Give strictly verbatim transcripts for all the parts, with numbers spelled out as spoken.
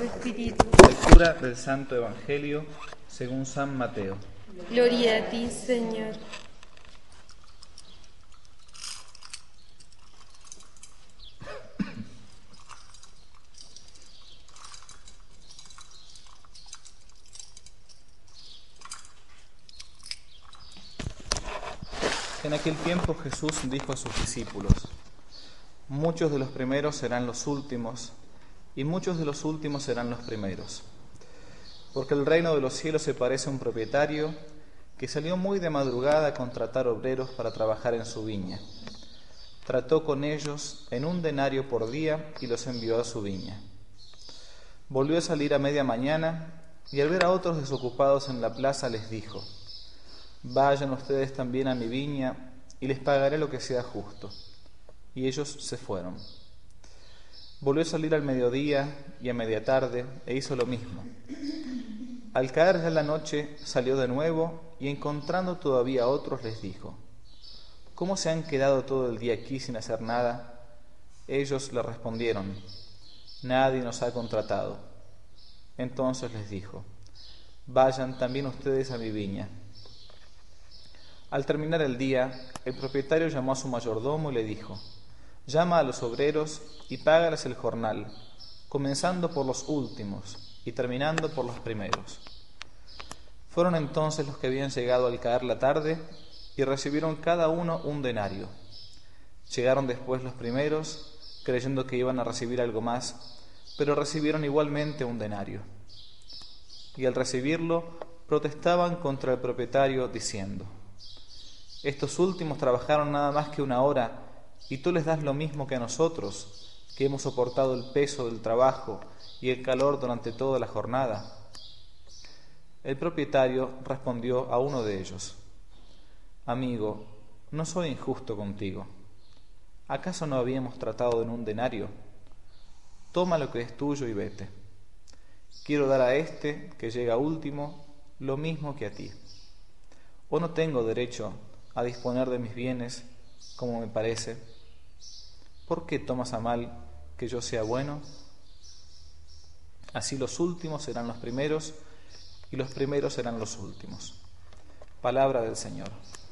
su espíritu. Lectura del Santo Evangelio según San Mateo. Gloria a ti, Señor. En aquel tiempo Jesús dijo a sus discípulos: muchos de los primeros serán los últimos, y muchos de los últimos serán los primeros. Porque el reino de los cielos se parece a un propietario que salió muy de madrugada a contratar obreros para trabajar en su viña. Trató con ellos en un denario por día y los envió a su viña. Volvió a salir a media mañana y al ver a otros desocupados en la plaza les dijo: vayan ustedes también a mi viña y les pagaré lo que sea justo. Y ellos se fueron. Volvió a salir al mediodía y a media tarde e hizo lo mismo. Al caer ya la noche salió de nuevo y encontrando todavía a otros les dijo: ¿cómo se han quedado todo el día aquí sin hacer nada? Ellos le respondieron: nadie nos ha contratado. Entonces les dijo: vayan también ustedes a mi viña. Al terminar el día, el propietario llamó a su mayordomo y le dijo: llama a los obreros y págales el jornal, comenzando por los últimos y terminando por los primeros. Fueron entonces los que habían llegado al caer la tarde y recibieron cada uno un denario. Llegaron después los primeros, creyendo que iban a recibir algo más, pero recibieron igualmente un denario. Y al recibirlo, protestaban contra el propietario diciendo: estos últimos trabajaron nada más que una hora, y tú les das lo mismo que a nosotros, que hemos soportado el peso del trabajo y el calor durante toda la jornada. El propietario respondió a uno de ellos: amigo, no soy injusto contigo. ¿Acaso no habíamos tratado en un denario? Toma lo que es tuyo y vete. Quiero dar a este, que llega último, lo mismo que a ti. ¿O no tengo derecho a disponer de mis bienes como me parece? ¿Por qué tomas a mal que yo sea bueno? Así los últimos serán los primeros y los primeros serán los últimos. Palabra del Señor.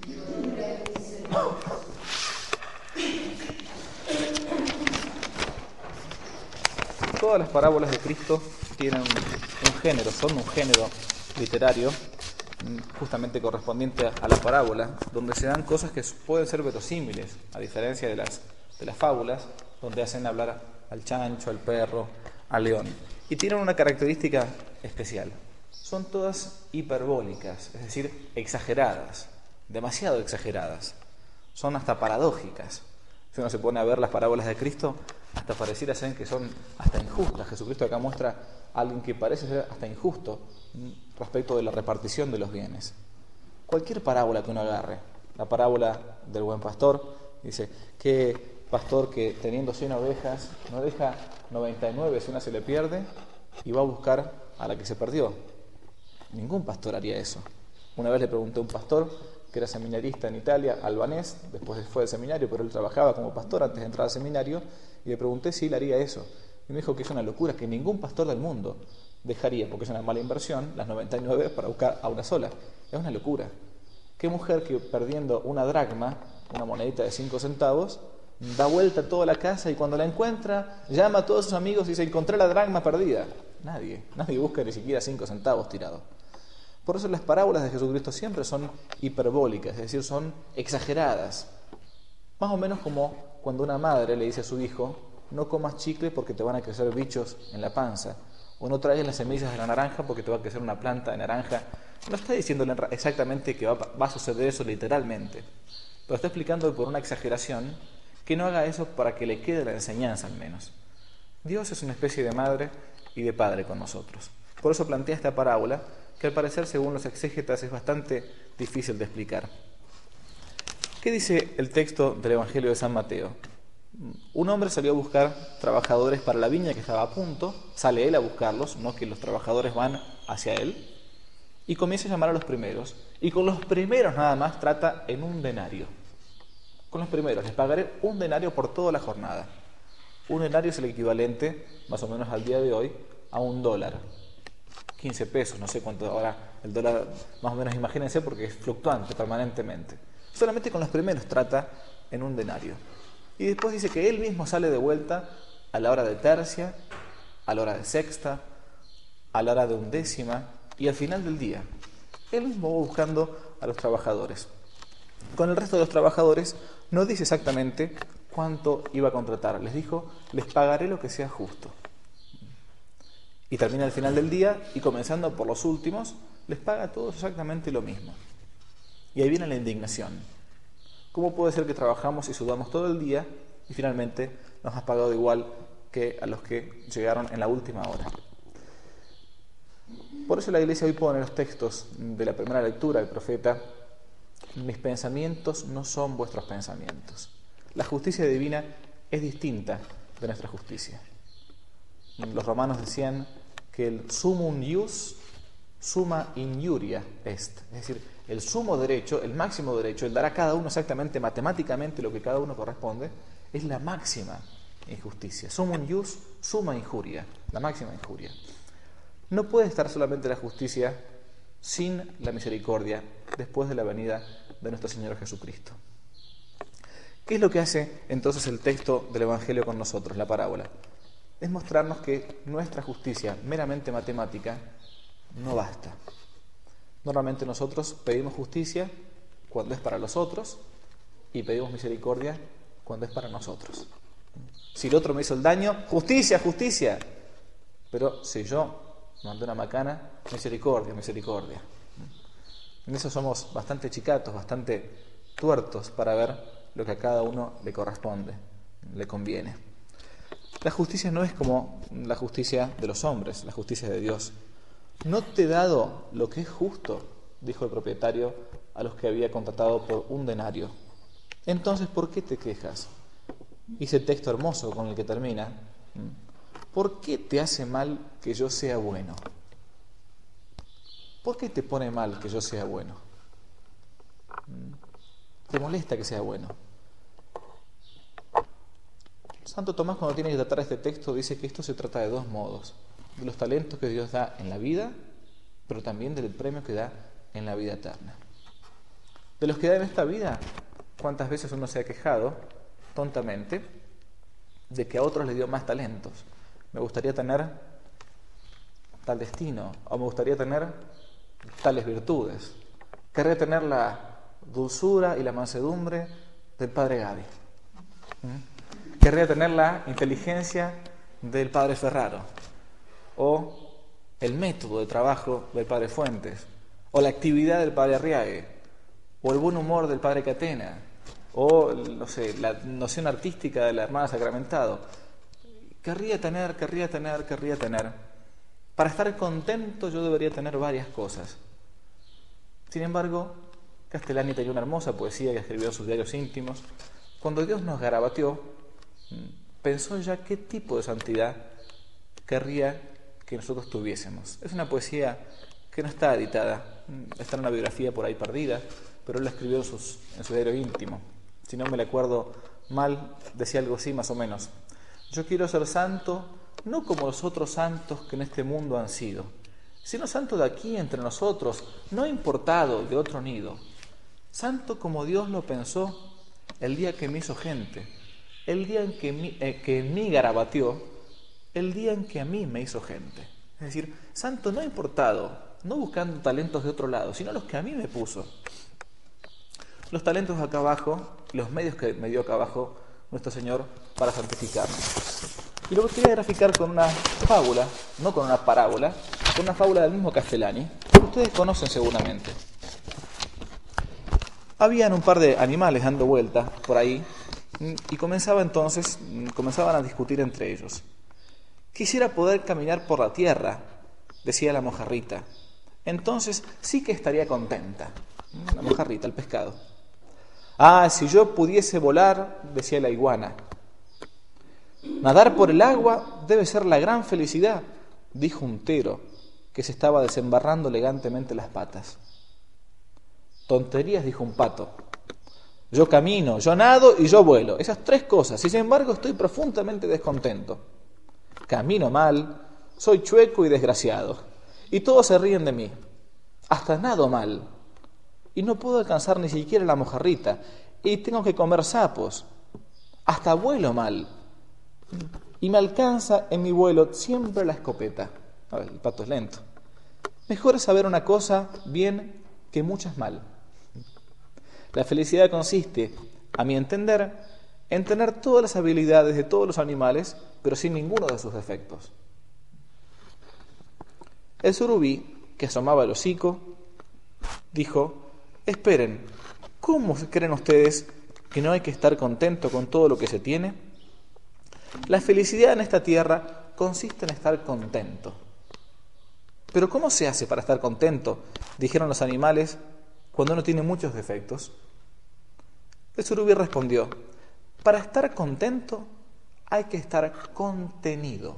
Todas las parábolas de Cristo tienen un género, son un género literario justamente correspondiente a la parábola, donde se dan cosas que pueden ser verosímiles, a diferencia de las, de las fábulas, donde hacen hablar al chancho, al perro, al león. Y tienen una característica especial: son todas hiperbólicas, es decir, exageradas, demasiado exageradas, son hasta paradójicas. Si uno se pone a ver las parábolas de Cristo, hasta pareciera ser que son hasta injustas. Jesucristo acá muestra a alguien que parece ser hasta injusto respecto de la repartición de los bienes. Cualquier parábola que uno agarre, la parábola del buen pastor, dice: ¿qué pastor que teniendo cien ovejas no deja noventa y nueve si una se le pierde y va a buscar a la que se perdió? Ningún pastor haría eso. Una vez le pregunté a un pastor que era seminarista en Italia, albanés, después fue al seminario, pero él trabajaba como pastor antes de entrar al seminario, y le pregunté si él haría eso. Y me dijo que es una locura, que ningún pastor del mundo dejaría, porque es una mala inversión, las noventa y nueve para buscar a una sola. Es una locura. ¿Qué mujer que perdiendo una dracma, una monedita de cinco centavos, da vuelta a toda la casa y cuando la encuentra, llama a todos sus amigos y dice: encontré la dracma perdida? Nadie, nadie busca ni siquiera cinco centavos tirados. Por eso las parábolas de Jesucristo siempre son hiperbólicas, es decir, son exageradas. Más o menos como cuando una madre le dice a su hijo: no comas chicle porque te van a crecer bichos en la panza, o no traigas las semillas de la naranja porque te va a crecer una planta de naranja. No está diciéndole exactamente que va, va a suceder eso literalmente, pero está explicando por una exageración que no haga eso para que le quede la enseñanza al menos. Dios es una especie de madre y de padre con nosotros. Por eso plantea esta parábola, que al parecer, según los exégetas, es bastante difícil de explicar. ¿Qué dice el texto del Evangelio de San Mateo? Un hombre salió a buscar trabajadores para la viña que estaba a punto, sale él a buscarlos, no que los trabajadores van hacia él, y comienza a llamar a los primeros, y con los primeros nada más trata en un denario. Con los primeros les pagaré un denario por toda la jornada. Un denario es el equivalente, más o menos al día de hoy, a un dólar, quince pesos, no sé cuánto ahora el dólar, más o menos imagínense, porque es fluctuante permanentemente. Solamente con los primeros trata en un denario. Y después dice que él mismo sale de vuelta a la hora de tercia, a la hora de sexta, a la hora de undécima y al final del día. Él mismo va buscando a los trabajadores. Con el resto de los trabajadores no dice exactamente cuánto iba a contratar. Les dijo, les pagaré lo que sea justo. Y termina al final del día y comenzando por los últimos, les paga a todos exactamente lo mismo. Y ahí viene la indignación. ¿Cómo puede ser que trabajamos y sudamos todo el día y finalmente nos has pagado igual que a los que llegaron en la última hora? Por eso la Iglesia hoy pone los textos de la primera lectura del profeta: mis pensamientos no son vuestros pensamientos. La justicia divina es distinta de nuestra justicia. Los romanos decían que el sumum ius summa injuria est, es decir, el sumo derecho, el máximo derecho, el dar a cada uno exactamente matemáticamente lo que cada uno corresponde, es la máxima injusticia. Sumum ius summa injuria, la máxima injuria. No puede estar solamente la justicia sin la misericordia después de la venida de nuestro Señor Jesucristo. ¿Qué es lo que hace entonces el texto del Evangelio con nosotros, la parábola? Es mostrarnos que nuestra justicia meramente matemática no basta. Normalmente nosotros pedimos justicia cuando es para los otros y pedimos misericordia cuando es para nosotros. Si el otro me hizo el daño, justicia, justicia. Pero si yo mandé una macana, misericordia, misericordia. En eso somos bastante chicatos, bastante tuertos para ver lo que a cada uno le corresponde, le conviene. La justicia no es como la justicia de los hombres, la justicia de Dios. No te he dado lo que es justo, dijo el propietario a los que había contratado por un denario. Entonces, ¿por qué te quejas? Y ese texto hermoso con el que termina: ¿por qué te hace mal que yo sea bueno? ¿Por qué te pone mal que yo sea bueno? ¿Te molesta que sea bueno? Santo Tomás, cuando tiene que tratar este texto, dice que esto se trata de dos modos: de los talentos que Dios da en la vida, pero también del premio que da en la vida eterna. De los que da en esta vida, ¿cuántas veces uno se ha quejado, tontamente, de que a otros les dio más talentos? Me gustaría tener tal destino, o me gustaría tener tales virtudes. Querría tener la dulzura y la mansedumbre del padre Gavi. ¿Mm? Querría tener la inteligencia del padre Ferraro, o el método de trabajo del padre Fuentes, o la actividad del padre Arriague, o el buen humor del padre Catena, o no sé, la noción artística de la hermana Sacramentado. Querría tener, querría tener, querría tener. Para estar contento yo debería tener varias cosas. Sin embargo, Castellani tenía una hermosa poesía que escribió en sus diarios íntimos. Cuando Dios nos garabateó, pensó ya qué tipo de santidad querría que nosotros tuviésemos. Es una poesía que no está editada, está en una biografía por ahí perdida, pero él la escribió en, sus, en su diario íntimo. Si no me le acuerdo mal, decía algo así más o menos: yo quiero ser santo no como los otros santos que en este mundo han sido, sino santo de aquí entre nosotros, no importado de otro nido. Santo como Dios lo pensó el día que me hizo gente, el día en que, mi, eh, que en mí garabateó, el día en que a mí me hizo gente. Es decir, santo no importado, no buscando talentos de otro lado, sino los que a mí me puso. Los talentos acá abajo, los medios que me dio acá abajo nuestro Señor para santificarme. Y lo quería graficar con una fábula, no con una parábola, con una fábula del mismo Castellani, que ustedes conocen seguramente. Habían un par de animales dando vueltas por ahí, y comenzaba entonces, comenzaban a discutir entre ellos. Quisiera poder caminar por la tierra, decía la mojarrita. Entonces sí que estaría contenta. La mojarrita, el pescado. Ah, si yo pudiese volar, decía la iguana. Nadar por el agua debe ser la gran felicidad, dijo un tero, que se estaba desembarrando elegantemente las patas. Tonterías, dijo un pato. Yo camino, yo nado y yo vuelo. Esas tres cosas. Y sin embargo estoy profundamente descontento. Camino mal, soy chueco y desgraciado, y todos se ríen de mí. Hasta nado mal, y no puedo alcanzar ni siquiera la mojarrita, y tengo que comer sapos. Hasta vuelo mal, y me alcanza en mi vuelo siempre la escopeta. A ver, el pato es lento. Mejor es saber una cosa bien que muchas mal. La felicidad consiste, a mi entender, en tener todas las habilidades de todos los animales, pero sin ninguno de sus defectos. El surubí, que asomaba el hocico, dijo: esperen, ¿cómo creen ustedes que no hay que estar contento con todo lo que se tiene? La felicidad en esta tierra consiste en estar contento. ¿Pero cómo se hace para estar contento?, dijeron los animales, cuando uno tiene muchos defectos. El surubí respondió: para estar contento hay que estar contenido.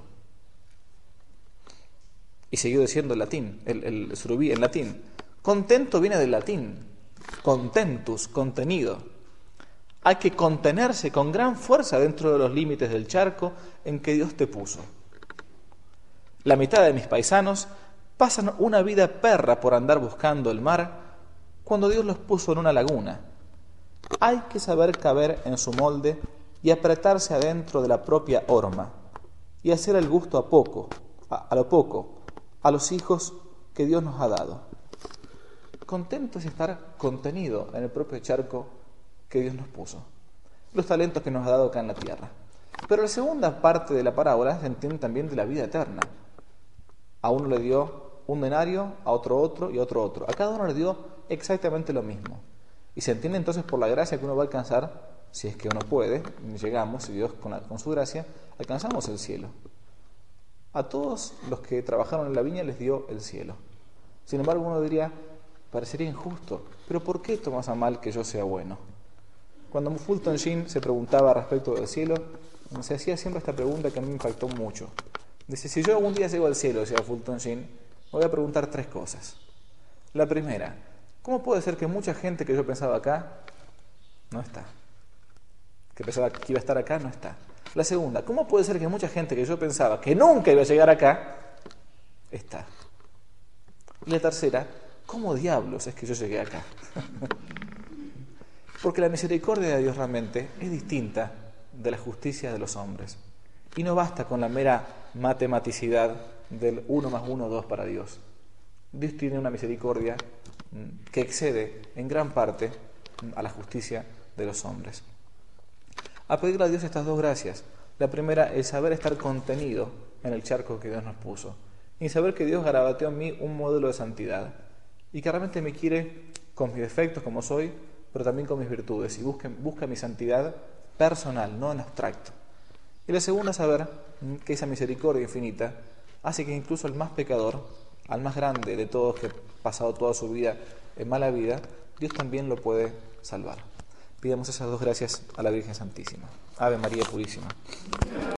Y siguió diciendo el latín, el, el surubí en latín. Contento viene del latín, contentus, contenido. Hay que contenerse con gran fuerza dentro de los límites del charco en que Dios te puso. La mitad de mis paisanos pasan una vida perra por andar buscando el mar cuando Dios los puso en una laguna. Hay que saber caber en su molde y apretarse adentro de la propia horma y hacer el gusto a poco, a, a lo poco, a los hijos que Dios nos ha dado. Contento es estar contenido en el propio charco que Dios nos puso, los talentos que nos ha dado acá en la tierra. Pero la segunda parte de la parábola se entiende también de la vida eterna. A uno le dio un denario, a otro otro y a otro otro. A cada uno le dio exactamente lo mismo. Y se entiende entonces por la gracia que uno va a alcanzar, si es que uno puede, llegamos, y Dios con, la, con su gracia, alcanzamos el cielo. A todos los que trabajaron en la viña les dio el cielo. Sin embargo, uno diría, parecería injusto, pero ¿por qué tomas a mal que yo sea bueno? Cuando Fulton Sheen se preguntaba respecto del cielo, se hacía siempre esta pregunta que a mí me impactó mucho. Dice, si yo algún día llego al cielo, decía Fulton Sheen, me voy a preguntar tres cosas. La primera, ¿cómo puede ser que mucha gente que yo pensaba acá no está? Que pensaba que iba a estar acá, no está. La segunda, ¿cómo puede ser que mucha gente que yo pensaba que nunca iba a llegar acá, está? Y la tercera, ¿cómo diablos es que yo llegué acá? Porque la misericordia de Dios realmente es distinta de la justicia de los hombres. Y no basta con la mera matematicidad del uno más uno, dos para Dios. Dios tiene una misericordia que excede en gran parte a la justicia de los hombres. A pedirle a Dios estas dos gracias. La primera, el saber estar contenido en el charco que Dios nos puso. Y saber que Dios garabateó en mí un modelo de santidad. Y que realmente me quiere con mis defectos como soy, pero también con mis virtudes. Y busca, busca mi santidad personal, no en abstracto. Y la segunda, saber que esa misericordia infinita hace que incluso el más pecador, al más grande de todos que ha pasado toda su vida en mala vida, Dios también lo puede salvar. Pidamos esas dos gracias a la Virgen Santísima. Ave María Purísima.